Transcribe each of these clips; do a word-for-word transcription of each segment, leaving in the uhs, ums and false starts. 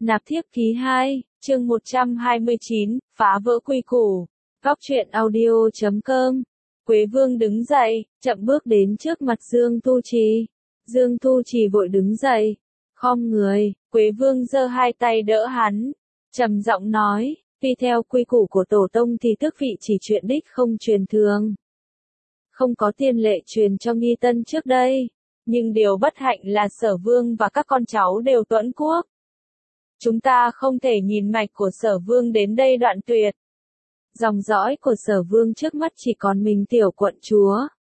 Nạp thiếp ký hai, chương một trăm hai mươi chín, phá vỡ quy củ. Góc truyện audio chấm com. Quế Vương đứng dậy, chậm bước đến trước mặt Dương Tu Trì. Dương Tu Trì vội đứng dậy, khom người, Quế Vương giơ hai tay đỡ hắn, trầm giọng nói, tuy theo quy củ của tổ tông thì tước vị chỉ chuyện đích không truyền thường. Không có tiên lệ truyền cho nghi tân trước đây, nhưng điều bất hạnh là Sở Vương và các con cháu đều tuẫn quốc. Chúng ta không thể nhìn mạch của Sở Vương đến đây đoạn tuyệt. Dòng dõi của Sở Vương trước mắt chỉ còn mình tiểu quận chúa.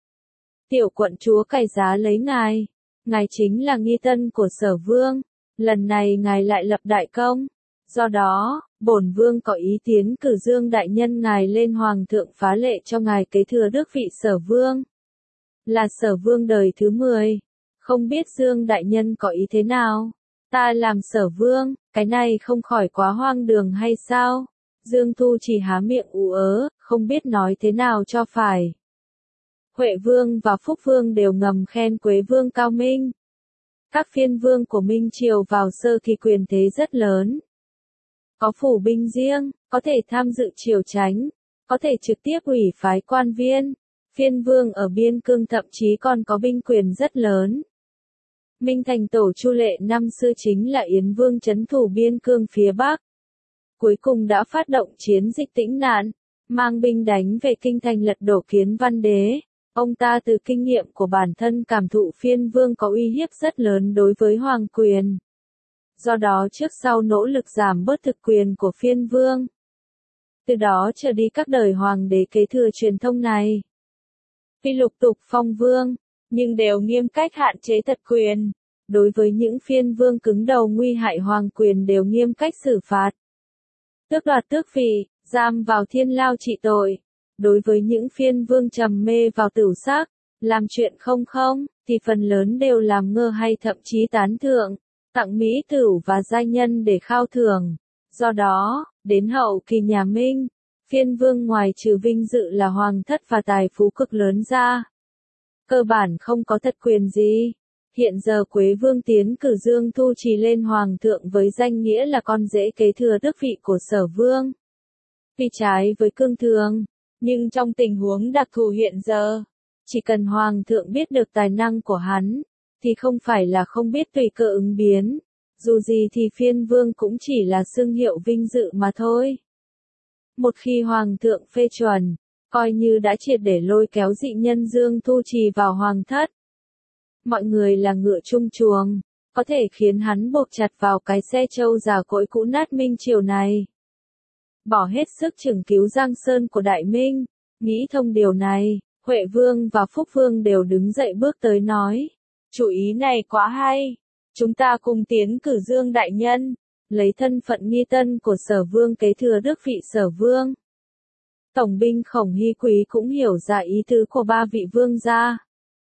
Tiểu quận chúa cày giá lấy ngài. Ngài chính là nghi tân của Sở Vương. Lần này ngài lại lập đại công. Do đó, bổn vương có ý tiến cử Dương đại nhân ngài lên hoàng thượng phá lệ cho ngài kế thừa đức vị Sở Vương. Là Sở Vương đời thứ mười. Không biết Dương đại nhân có ý thế nào? Ta làm Sở Vương, cái này không khỏi quá hoang đường hay sao? Dương Tu chỉ há miệng ú ớ, không biết nói thế nào cho phải. Huệ Vương và Phúc Vương đều ngầm khen Quế Vương cao minh. Các phiên vương của Minh Triều vào sơ kỳ quyền thế rất lớn. Có phủ binh riêng, có thể tham dự triều chánh, có thể trực tiếp ủy phái quan viên. Phiên vương ở biên cương thậm chí còn có binh quyền rất lớn. Minh Thành tổ Chu Lệ năm xưa chính là Yến Vương trấn thủ biên cương phía Bắc. Cuối cùng đã phát động chiến dịch tĩnh nạn, mang binh đánh về kinh thành lật đổ Kiến Văn Đế. Ông ta từ kinh nghiệm của bản thân cảm thụ phiên vương có uy hiếp rất lớn đối với hoàng quyền. Do đó trước sau nỗ lực giảm bớt thực quyền của phiên vương. Từ đó trở đi các đời hoàng đế kế thừa truyền thông này. Tuy lục tục phong vương, nhưng đều nghiêm cách hạn chế thật quyền. Đối với những phiên vương cứng đầu nguy hại hoàng quyền đều nghiêm cách xử phạt. Tước đoạt tước vị, giam vào thiên lao trị tội. Đối với những phiên vương trầm mê vào tửu sắc, làm chuyện không không, thì phần lớn đều làm ngơ hay thậm chí tán thượng, tặng mỹ tửu và giai nhân để khao thưởng. Do đó, đến hậu kỳ nhà Minh, phiên vương ngoài trừ vinh dự là hoàng thất và tài phú cực lớn ra, cơ bản không có thật quyền gì. Hiện giờ Quế Vương tiến cử Dương Tu Trì lên hoàng thượng với danh nghĩa là con rể kế thừa tước vị của Sở Vương. Tuy trái với cương thường, nhưng trong tình huống đặc thù hiện giờ, chỉ cần hoàng thượng biết được tài năng của hắn, thì không phải là không biết tùy cơ ứng biến. Dù gì thì phiên vương cũng chỉ là xưng hiệu vinh dự mà thôi. Một khi hoàng thượng phê chuẩn, coi như đã triệt để lôi kéo dị nhân Dương Tu Trì vào hoàng thất. Mọi người là ngựa chung chuồng, có thể khiến hắn buộc chặt vào cái xe trâu già cỗi cũ nát Minh Triều này. Bỏ hết sức chừng cứu Giang Sơn của Đại Minh, nghĩ thông điều này, Huệ Vương và Phúc Vương đều đứng dậy bước tới nói. Chủ ý này quá hay, chúng ta cùng tiến cử Dương đại nhân, lấy thân phận nghi tân của Sở Vương kế thừa đức vị Sở Vương. Tổng binh Khổng Hy Quý cũng hiểu ra ý tứ của ba vị vương gia.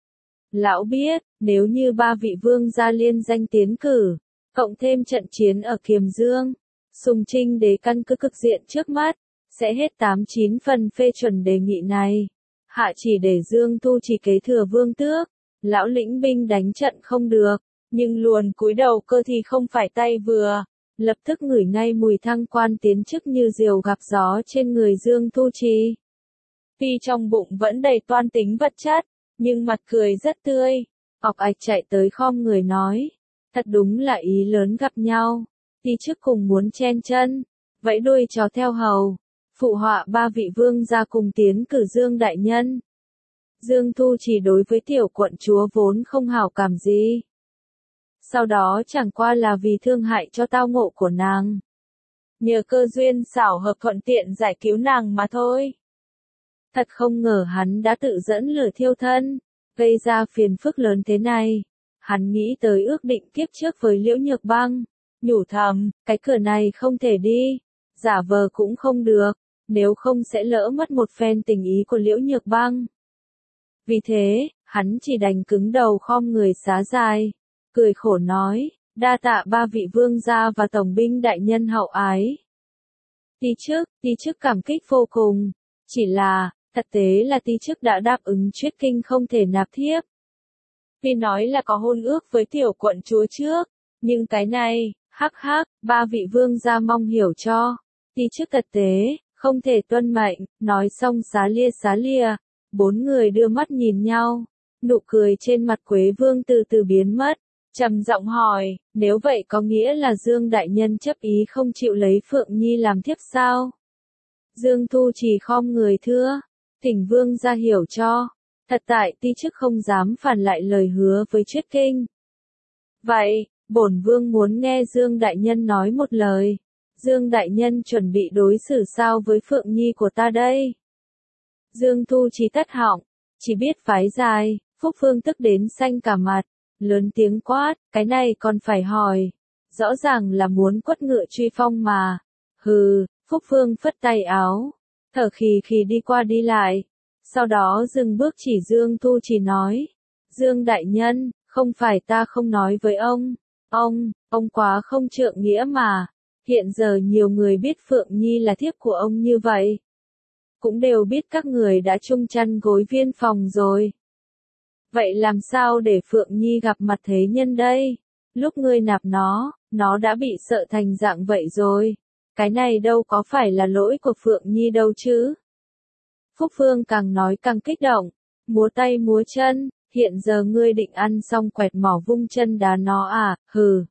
Lão biết, nếu như ba vị vương gia liên danh tiến cử, cộng thêm trận chiến ở Kiềm Dương, Sùng Trinh Đế căn cứ cực diện trước mắt, sẽ hết tám chín phần phê chuẩn đề nghị này. Hạ chỉ để Dương Tu Trì kế thừa vương tước, lão lĩnh binh đánh trận không được, nhưng luồn cúi đầu cơ thì không phải tay vừa, lập tức ngửi ngay mùi thăng quan tiến chức như diều gặp gió trên người Dương Tu Trì. Tuy trong bụng vẫn đầy toan tính vật chất, nhưng mặt cười rất tươi. Ngọc Ạch chạy tới khom người nói, thật đúng là ý lớn gặp nhau. Đi trước cùng muốn chen chân, vẫy đuôi chó theo hầu, phụ họa ba vị vương gia cùng tiến cử Dương đại nhân. Dương Tu Trì đối với tiểu quận chúa vốn không hảo cảm gì. Sau đó chẳng qua là vì thương hại cho tao ngộ của nàng. Nhờ cơ duyên xảo hợp thuận tiện giải cứu nàng mà thôi. Thật không ngờ hắn đã tự dẫn lửa thiêu thân, gây ra phiền phức lớn thế này. Hắn nghĩ tới ước định kiếp trước với Liễu Nhược Băng, nhủ thầm, cái cửa này không thể đi, giả vờ cũng không được, nếu không sẽ lỡ mất một phen tình ý của Liễu Nhược Băng. Vì thế, hắn chỉ đành cứng đầu khom người xá dài, cười khổ nói, đa tạ ba vị vương gia và tổng binh đại nhân hậu ái. Ti chức, ti chức cảm kích vô cùng, chỉ là, thật tế là ti chức đã đáp ứng Chuyết Kinh không thể nạp thiếp. Tuy nói là có hôn ước với tiểu quận chúa trước, nhưng cái này, Hắc hắc, ba vị vương gia mong hiểu cho. Ti chức tật tế, không thể tuân mệnh, nói xong xá lia xá lia. Bốn người đưa mắt nhìn nhau. Nụ cười trên mặt Quế Vương từ từ biến mất. Trầm giọng hỏi, nếu vậy có nghĩa là Dương đại nhân chấp ý không chịu lấy Phượng Nhi làm thiếp sao? Dương Tu Trì khom người thưa, thỉnh vương gia hiểu cho. Thật tại ti chức không dám phản lại lời hứa với Triết Kinh. Vậy, bổn vương muốn nghe Dương đại nhân nói một lời. Dương đại nhân chuẩn bị đối xử sao với Phượng Nhi của ta đây? Dương Tu Trì tắt họng, chỉ biết phái dài. Phúc Phương tức đến xanh cả mặt, lớn tiếng quát, cái này còn phải hỏi. Rõ ràng là muốn quất ngựa truy phong mà. Hừ, Phúc Phương phất tay áo, thở khì khì đi qua đi lại. Sau đó dừng bước chỉ Dương Tu Trì nói, Dương đại nhân, không phải ta không nói với ông. Ông, ông quá không trượng nghĩa mà. Hiện giờ nhiều người biết Phượng Nhi là thiếp của ông như vậy. Cũng đều biết các người đã chung chăn gối viên phòng rồi. Vậy làm sao để Phượng Nhi gặp mặt thế nhân đây? Lúc ngươi nạp nó, nó đã bị sợ thành dạng vậy rồi. Cái này đâu có phải là lỗi của Phượng Nhi đâu chứ. Phúc Phương càng nói càng kích động, múa tay múa chân, hiện giờ ngươi định ăn xong quẹt mỏ vung chân đá nó à, hừ.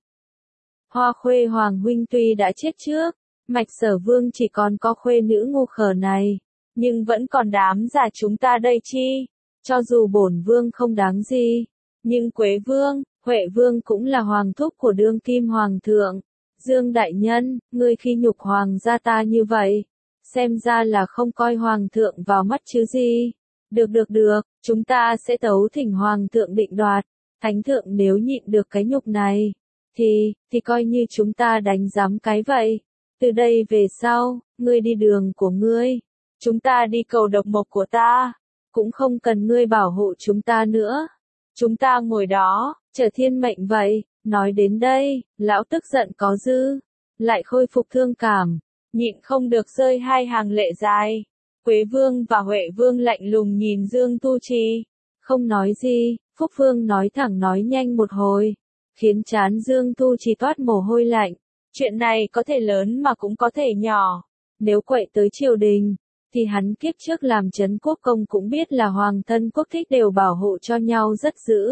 Hoa Khuê Hoàng huynh tuy đã chết trước, Mạch Sở Vương chỉ còn có khuê nữ ngu khờ này, nhưng vẫn còn đám già chúng ta đây chi. Cho dù bổn vương không đáng gì, nhưng Quế Vương, Huệ Vương cũng là hoàng thúc của đương kim hoàng thượng. Dương đại nhân, ngươi khi nhục hoàng gia ta như vậy, xem ra là không coi hoàng thượng vào mắt chứ gì. Được được được, chúng ta sẽ tấu thỉnh hoàng thượng định đoạt. Thánh thượng nếu nhịn được cái nhục này, thì, thì coi như chúng ta đánh giám cái vậy. Từ đây về sau, ngươi đi đường của ngươi, chúng ta đi cầu độc mộc của ta. Cũng không cần ngươi bảo hộ chúng ta nữa. Chúng ta ngồi đó, chờ thiên mệnh vậy. Nói đến đây, lão tức giận có dư, lại khôi phục thương cảm, nhịn không được rơi hai hàng lệ dài. Quế Vương và Huệ Vương lạnh lùng nhìn Dương Tu Trì, không nói gì. Phúc Vương nói thẳng nói nhanh một hồi, khiến trán Dương Tu Trì toát mồ hôi lạnh. Chuyện này có thể lớn mà cũng có thể nhỏ. Nếu quậy tới triều đình, thì hắn kiếp trước làm trấn quốc công cũng biết là hoàng thân quốc thích đều bảo hộ cho nhau rất dữ.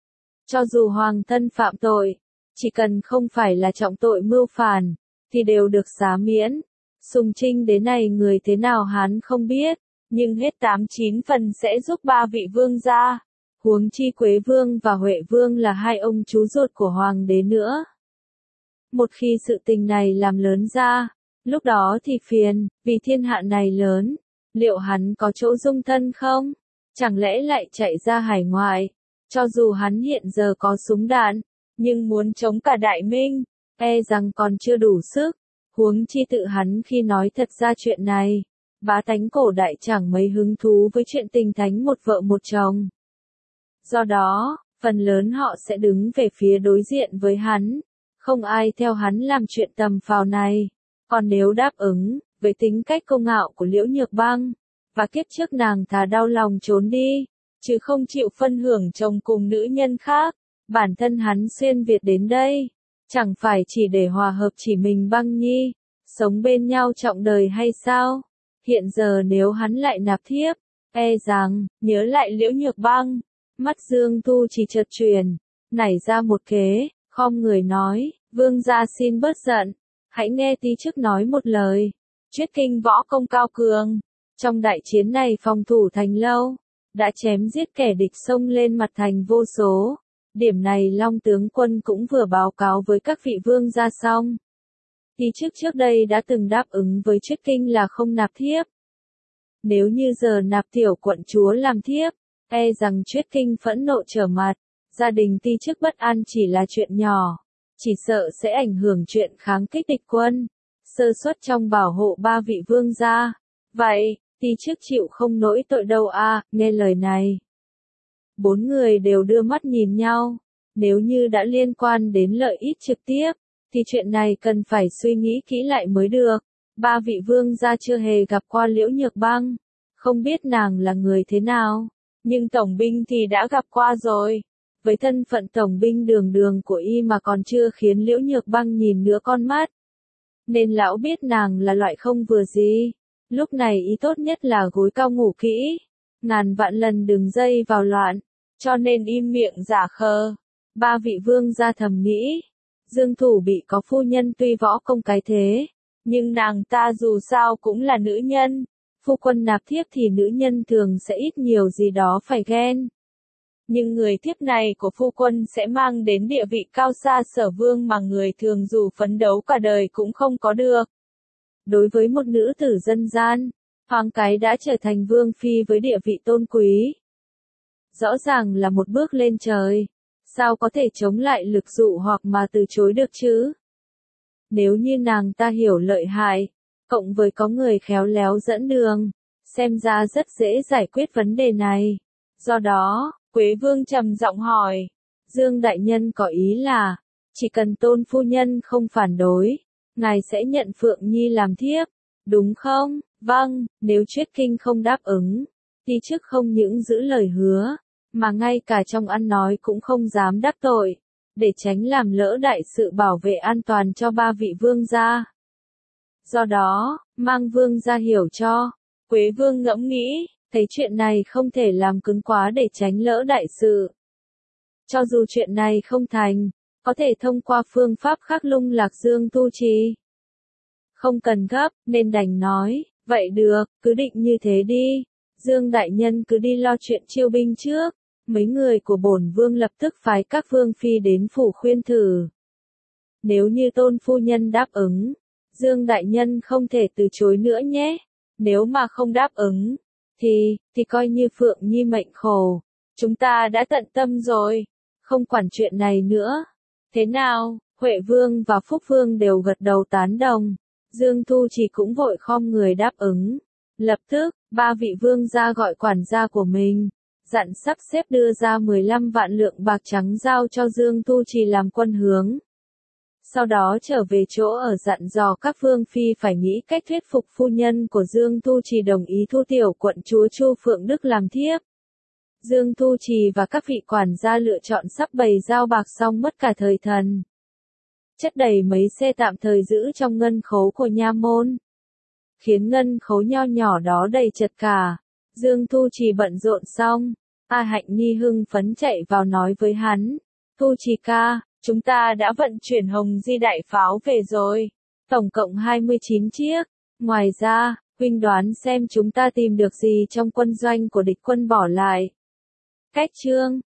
Cho dù hoàng thân phạm tội, chỉ cần không phải là trọng tội mưu phản, thì đều được xá miễn. Sùng Trinh đến này người thế nào hắn không biết, nhưng hết tám chín phần sẽ giúp ba vị vương gia. Huống chi Quế Vương và Huệ Vương là hai ông chú ruột của hoàng đế nữa. Một khi sự tình này làm lớn ra, lúc đó thì phiền, vì thiên hạ này lớn, liệu hắn có chỗ dung thân không? Chẳng lẽ lại chạy ra hải ngoại? Cho dù hắn hiện giờ có súng đạn, nhưng muốn chống cả đại minh, e rằng còn chưa đủ sức. Huống chi tự hắn khi nói thật ra chuyện này, bá tánh cổ đại chẳng mấy hứng thú với chuyện tình thánh một vợ một chồng. Do đó, phần lớn họ sẽ đứng về phía đối diện với hắn, không ai theo hắn làm chuyện tầm phào này. Còn nếu đáp ứng, với tính cách công ngạo của Liễu Nhược Băng, và kiếp trước nàng thà đau lòng trốn đi, chứ không chịu phân hưởng chồng cùng nữ nhân khác, bản thân hắn xuyên Việt đến đây, chẳng phải chỉ để hòa hợp chỉ mình Băng Nhi, sống bên nhau trọn đời hay sao? Hiện giờ nếu hắn lại nạp thiếp, e rằng, nhớ lại Liễu Nhược Băng, mắt Dương Tu Trì chợt chuyển, nảy ra một kế, khom người nói, vương gia xin bớt giận. Hãy nghe tí chức nói một lời. Triết Kinh võ công cao cường, trong đại chiến này phòng thủ thành lâu, đã chém giết kẻ địch xông lên mặt thành vô số. Điểm này Long tướng quân cũng vừa báo cáo với các vị vương gia xong. Tí chức trước đây đã từng đáp ứng với Triết Kinh là không nạp thiếp. Nếu như giờ nạp tiểu quận chúa làm thiếp, e rằng Triết Kinh phẫn nộ trở mặt, gia đình tí chức bất an chỉ là chuyện nhỏ. Chỉ sợ sẽ ảnh hưởng chuyện kháng kích địch quân, sơ suất trong bảo hộ ba vị vương gia. Vậy, tí chức chịu không nỗi tội đâu à, nghe lời này. Bốn người đều đưa mắt nhìn nhau, nếu như đã liên quan đến lợi ích trực tiếp, thì chuyện này cần phải suy nghĩ kỹ lại mới được. Ba vị vương gia chưa hề gặp qua Liễu Nhược Băng, không biết nàng là người thế nào, nhưng tổng binh thì đã gặp qua rồi. với thân phận tổng binh đường đường của y mà còn chưa khiến Liễu Nhược Băng nhìn nữa con mắt. Nên lão biết nàng là loại không vừa gì. Lúc này ý tốt nhất là gối cao ngủ kỹ. Ngàn vạn lần đừng dây vào loạn. Cho nên im miệng giả khờ. Ba vị vương gia thầm nghĩ. Dương Thủ bị có phu nhân tuy võ công cái thế. Nhưng nàng ta dù sao cũng là nữ nhân. Phu quân nạp thiếp thì nữ nhân thường sẽ ít nhiều gì đó phải ghen. Nhưng người thiếp này của phu quân sẽ mang đến địa vị cao xa Sở Vương mà người thường dù phấn đấu cả đời cũng không có được. Đối với một nữ tử dân gian, Hoàng Cái đã trở thành vương phi với địa vị tôn quý. Rõ ràng là một bước lên trời, sao có thể chống lại lực dụ hoặc mà từ chối được chứ? Nếu như nàng ta hiểu lợi hại, cộng với có người khéo léo dẫn đường, xem ra rất dễ giải quyết vấn đề này. Do đó, Quế Vương trầm giọng hỏi, Dương đại nhân có ý là, chỉ cần Tôn phu nhân không phản đối, ngài sẽ nhận Phượng Nhi làm thiếp, đúng không? Vâng, nếu Triết Kinh không đáp ứng, thì trước không những giữ lời hứa, mà ngay cả trong ăn nói cũng không dám đắc tội, để tránh làm lỡ đại sự bảo vệ an toàn cho ba vị vương gia. Do đó, mang vương gia hiểu cho. Quế Vương ngẫm nghĩ, thấy chuyện này không thể làm cứng quá để tránh lỡ đại sự. Cho dù chuyện này không thành, có thể thông qua phương pháp khác lung lạc Dương Tu Trì. Không cần gấp, nên đành nói, vậy được, cứ định như thế đi. Dương đại nhân cứ đi lo chuyện chiêu binh trước. Mấy người của bổn vương lập tức phái các vương phi đến phủ khuyên thử. Nếu như Tôn phu nhân đáp ứng, Dương đại nhân không thể từ chối nữa nhé. Nếu mà không đáp ứng, thì, thì coi như Phượng Nhi mệnh khổ. Chúng ta đã tận tâm rồi, không quản chuyện này nữa. Thế nào? Huệ Vương và Phúc Vương đều gật đầu tán đồng. Dương Thu Trì cũng vội khom người đáp ứng. Lập tức, ba vị vương gia gọi quản gia của mình, dặn sắp xếp đưa ra mười lăm vạn lượng bạc trắng giao cho Dương Thu Trì làm quân hướng. Sau đó trở về chỗ ở dặn dò các vương phi phải nghĩ cách thuyết phục phu nhân của Dương Thu Trì đồng ý thu tiểu quận chúa Chu Phượng Đức làm thiếp. Dương Thu Trì và các vị quản gia lựa chọn sắp bày giao bạc xong mất cả thời thần. Chất đầy mấy xe tạm thời giữ trong ngân khấu của nha môn. Khiến ngân khấu nho nhỏ đó đầy chật cả. Dương Thu Trì bận rộn xong, A Hạnh Nhi hưng phấn chạy vào nói với hắn. Thu Trì ca, chúng ta đã vận chuyển Hồng Di đại pháo về rồi. Tổng cộng hai mươi chín chiếc. Ngoài ra, huynh đoán xem chúng ta tìm được gì trong quân doanh của địch quân bỏ lại. Cách chương